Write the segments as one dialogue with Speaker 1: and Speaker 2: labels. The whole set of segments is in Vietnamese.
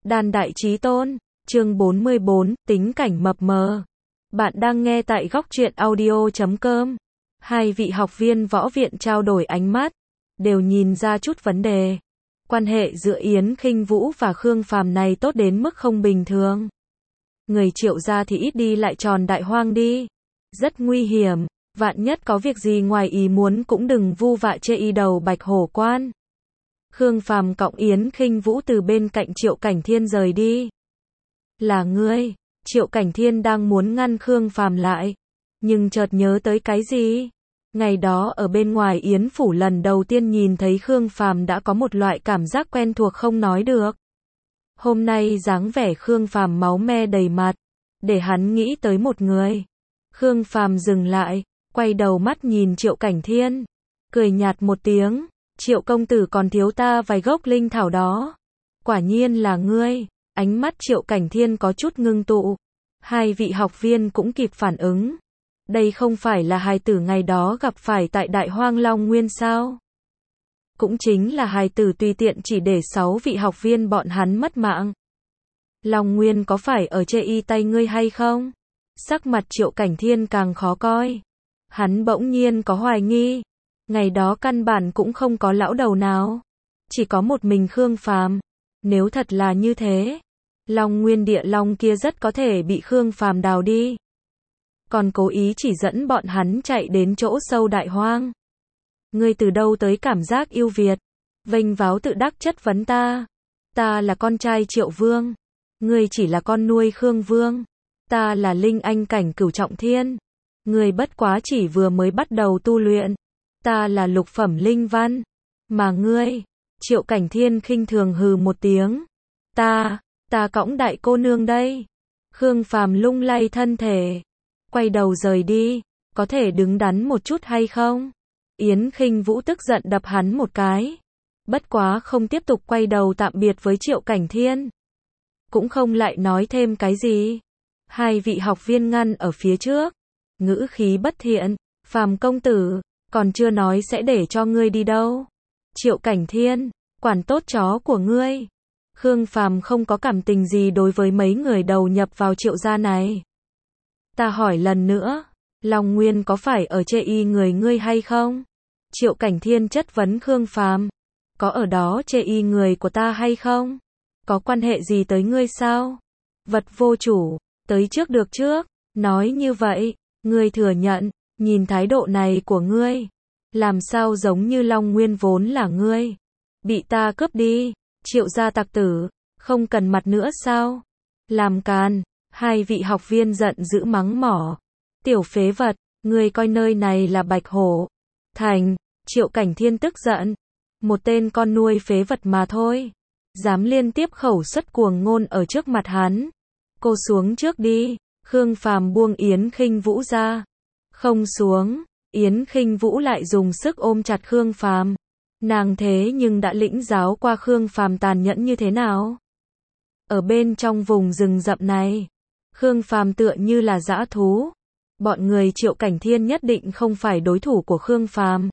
Speaker 1: Đan đại chí tôn, chương 44, tính cảnh mập mờ. Bạn đang nghe tại góc truyện audio.com. Hai vị học viên võ viện trao đổi ánh mắt, đều nhìn ra chút vấn đề. Quan hệ giữa Yến Khinh Vũ và Khương Phàm này tốt đến mức không bình thường. Người Triệu gia thì ít đi lại tròn Đại Hoang đi. Rất nguy hiểm, vạn nhất có việc gì ngoài ý muốn cũng đừng vu vạ chê y đầu Bạch Hổ Quan. Khương Phàm cộng Yến Khinh Vũ từ bên cạnh Triệu Cảnh Thiên rời đi. Là ngươi? Triệu Cảnh Thiên đang muốn ngăn Khương Phàm lại, nhưng chợt nhớ tới cái gì. Ngày đó ở bên ngoài Yến phủ lần đầu tiên nhìn thấy Khương Phàm đã có một loại cảm giác quen thuộc không nói được. Hôm nay dáng vẻ Khương Phàm máu me đầy mặt, để hắn nghĩ tới một người. Khương Phàm dừng lại, quay đầu mắt nhìn Triệu Cảnh Thiên, cười nhạt một tiếng. Triệu công tử còn thiếu ta vài gốc linh thảo đó. Quả nhiên là ngươi. Ánh mắt Triệu Cảnh Thiên có chút ngưng tụ. Hai vị học viên cũng kịp phản ứng. Đây không phải là hài tử ngày đó gặp phải tại Đại Hoang Long Nguyên sao? Cũng chính là hài tử tùy tiện chỉ để 6 vị học viên bọn hắn mất mạng. Long Nguyên có phải ở chê y tay ngươi hay không? Sắc mặt Triệu Cảnh Thiên càng khó coi. Hắn bỗng nhiên có hoài nghi. Ngày đó căn bản cũng không có lão đầu nào. Chỉ có một mình Khương Phàm. Nếu thật là như thế, Long Nguyên địa long kia rất có thể bị Khương Phàm đào đi. Còn cố ý chỉ dẫn bọn hắn chạy đến chỗ sâu Đại Hoang. Ngươi từ đâu tới cảm giác yêu Việt? Vênh váo tự đắc chất vấn ta. Ta là con trai Triệu Vương. Ngươi chỉ là con nuôi Khương Vương. Ta là linh anh cảnh cửu trọng thiên. Ngươi bất quá chỉ vừa mới bắt đầu tu luyện. Ta là lục phẩm linh văn. Mà ngươi, Triệu Cảnh Thiên khinh thường hừ một tiếng. Ta cõng đại cô nương đây. Khương Phàm lung lay thân thể, quay đầu rời đi. Có thể đứng đắn một chút hay không? Yến Khinh Vũ tức giận đập hắn một cái. Bất quá không tiếp tục quay đầu tạm biệt với Triệu Cảnh Thiên. Cũng không lại nói thêm cái gì. Hai vị học viên ngăn ở phía trước. Ngữ khí bất thiện. Phàm công tử, còn chưa nói sẽ để cho ngươi đi đâu. Triệu Cảnh Thiên, quản tốt chó của ngươi. Khương Phàm không có cảm tình gì đối với mấy người đầu nhập vào Triệu gia này. Ta hỏi lần nữa, Long Nguyên có phải ở chê y người ngươi hay không? Triệu Cảnh Thiên chất vấn Khương Phàm. Có ở đó chê y người của ta hay không? Có quan hệ gì tới ngươi sao? Vật vô chủ, tới trước được trước. Nói như vậy, ngươi thừa nhận, nhìn thái độ này của ngươi, làm sao giống như Long Nguyên vốn là ngươi. Bị ta cướp đi, Triệu gia tặc tử, không cần mặt nữa sao? Làm càn. Hai vị học viên giận dữ mắng mỏ. Tiểu phế vật, ngươi coi nơi này là Bạch Hổ Thành. Triệu Cảnh Thiên tức giận. Một tên con nuôi phế vật mà thôi. Dám liên tiếp khẩu xuất cuồng ngôn ở trước mặt hắn. Cô xuống trước đi. Khương Phàm buông Yến Khinh Vũ ra. Không xuống. Yến Khinh Vũ lại dùng sức ôm chặt Khương Phàm. Nàng thế nhưng đã lĩnh giáo qua Khương Phàm tàn nhẫn như thế nào. Ở bên trong vùng rừng rậm này, Khương Phàm tựa như là dã thú. Bọn người Triệu Cảnh Thiên nhất định không phải đối thủ của Khương Phàm.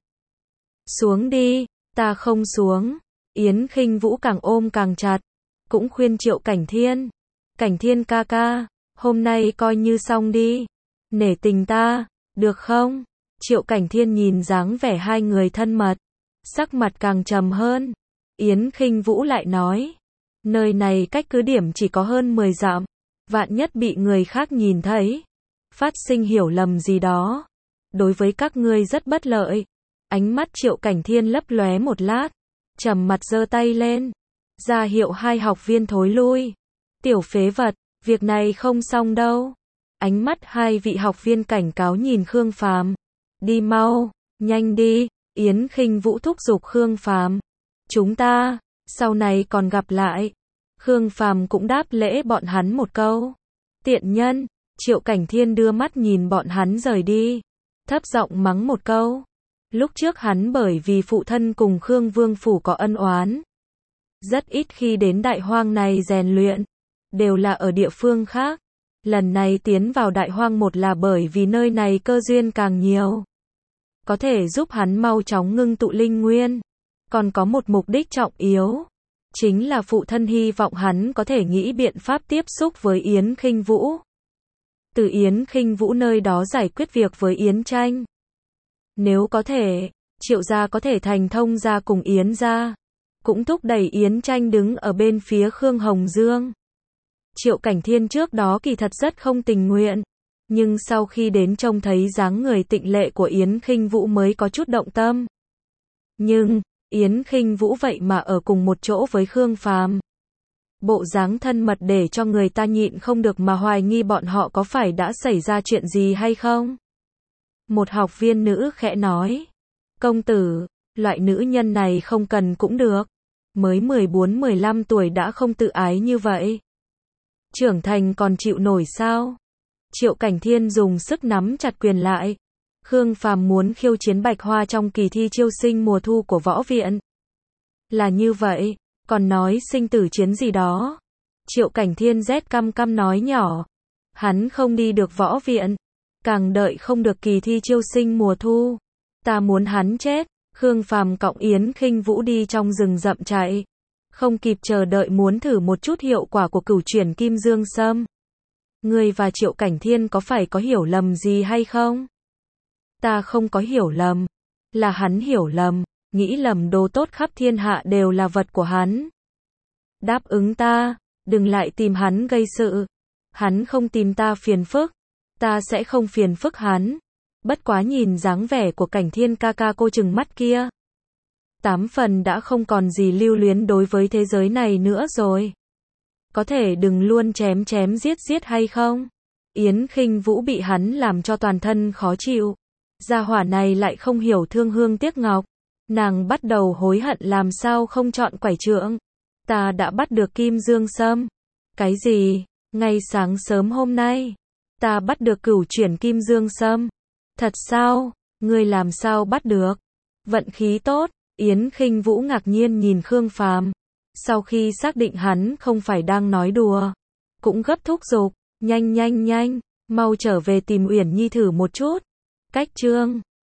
Speaker 1: Xuống đi, ta không xuống. Yến Khinh Vũ càng ôm càng chặt, cũng khuyên Triệu Cảnh Thiên. Cảnh Thiên ca ca, hôm nay coi như xong đi. Nể tình ta, được không? Triệu Cảnh Thiên nhìn dáng vẻ hai người thân mật, sắc mặt càng trầm hơn. Yến Khinh Vũ lại nói, nơi này cách cứ điểm chỉ có hơn 10 dặm, vạn nhất bị người khác nhìn thấy, phát sinh hiểu lầm gì đó, đối với các ngươi rất bất lợi. Ánh mắt Triệu Cảnh Thiên lấp lóe một lát, trầm mặt giơ tay lên, ra hiệu hai học viên thối lui. Tiểu phế vật, việc này không xong đâu. Ánh mắt hai vị học viên cảnh cáo nhìn Khương Phàm. Đi mau, nhanh đi. Yến Khinh Vũ thúc giục Khương Phàm. Chúng ta, sau này còn gặp lại. Khương Phàm cũng đáp lễ bọn hắn một câu. Tiện nhân. Triệu Cảnh Thiên đưa mắt nhìn bọn hắn rời đi, thấp giọng mắng một câu. Lúc trước hắn bởi vì phụ thân cùng Khương Vương phủ có ân oán, rất ít khi đến Đại Hoang này rèn luyện, đều là ở địa phương khác. Lần này tiến vào Đại Hoang một là bởi vì nơi này cơ duyên càng nhiều, có thể giúp hắn mau chóng ngưng tụ linh nguyên. Còn có một mục đích trọng yếu, chính là phụ thân hy vọng hắn có thể nghĩ biện pháp tiếp xúc với Yến Khinh Vũ. Từ Yến Khinh Vũ nơi đó giải quyết việc với Yến Tranh. Nếu có thể, Triệu gia có thể thành thông gia cùng Yến gia, cũng thúc đẩy Yến Tranh đứng ở bên phía Khương Hồng Dương. Triệu Cảnh Thiên trước đó kỳ thật rất không tình nguyện, nhưng sau khi đến trông thấy dáng người tịnh lệ của Yến Khinh Vũ mới có chút động tâm. Nhưng, Yến Khinh Vũ vậy mà ở cùng một chỗ với Khương Phàm. Bộ dáng thân mật để cho người ta nhịn không được mà hoài nghi bọn họ có phải đã xảy ra chuyện gì hay không. Một học viên nữ khẽ nói, công tử, loại nữ nhân này không cần cũng được, mới 14-15 tuổi đã không tự ái như vậy. Trưởng thành còn chịu nổi sao? Triệu Cảnh Thiên dùng sức nắm chặt quyền lại. Khương Phàm muốn khiêu chiến Bạch Hoa trong kỳ thi chiêu sinh mùa thu của võ viện. Là như vậy, còn nói sinh tử chiến gì đó. Triệu Cảnh Thiên rét căm căm nói nhỏ. Hắn không đi được võ viện, càng đợi không được kỳ thi chiêu sinh mùa thu. Ta muốn hắn chết. Khương Phàm cõng Yến Khinh Vũ đi trong rừng rậm chạy. Không kịp chờ đợi muốn thử một chút hiệu quả của cửu chuyển kim dương sâm. Ngươi và Triệu Cảnh Thiên có phải có hiểu lầm gì hay không? Ta không có hiểu lầm. Là hắn hiểu lầm, nghĩ lầm đồ tốt khắp thiên hạ đều là vật của hắn. Đáp ứng ta, đừng lại tìm hắn gây sự. Hắn không tìm ta phiền phức, ta sẽ không phiền phức hắn. Bất quá nhìn dáng vẻ của Cảnh Thiên ca ca cô chừng mắt kia. 8 phần đã không còn gì lưu luyến đối với thế giới này nữa rồi. Có thể đừng luôn chém chém giết giết hay không? Yến Khinh Vũ bị hắn làm cho toàn thân khó chịu. Gia hỏa này lại không hiểu thương hương tiếc ngọc. Nàng bắt đầu hối hận làm sao không chọn quải trượng. Ta đã bắt được kim dương sâm. Cái gì? Ngay sáng sớm hôm nay, ta bắt được cửu chuyển kim dương sâm. Thật sao? Ngươi làm sao bắt được? Vận khí tốt. Yến Khinh Vũ ngạc nhiên nhìn Khương Phàm. Sau khi xác định hắn không phải đang nói đùa, cũng gấp thúc giục, nhanh, mau trở về tìm Uyển Nhi thử một chút. Cách chương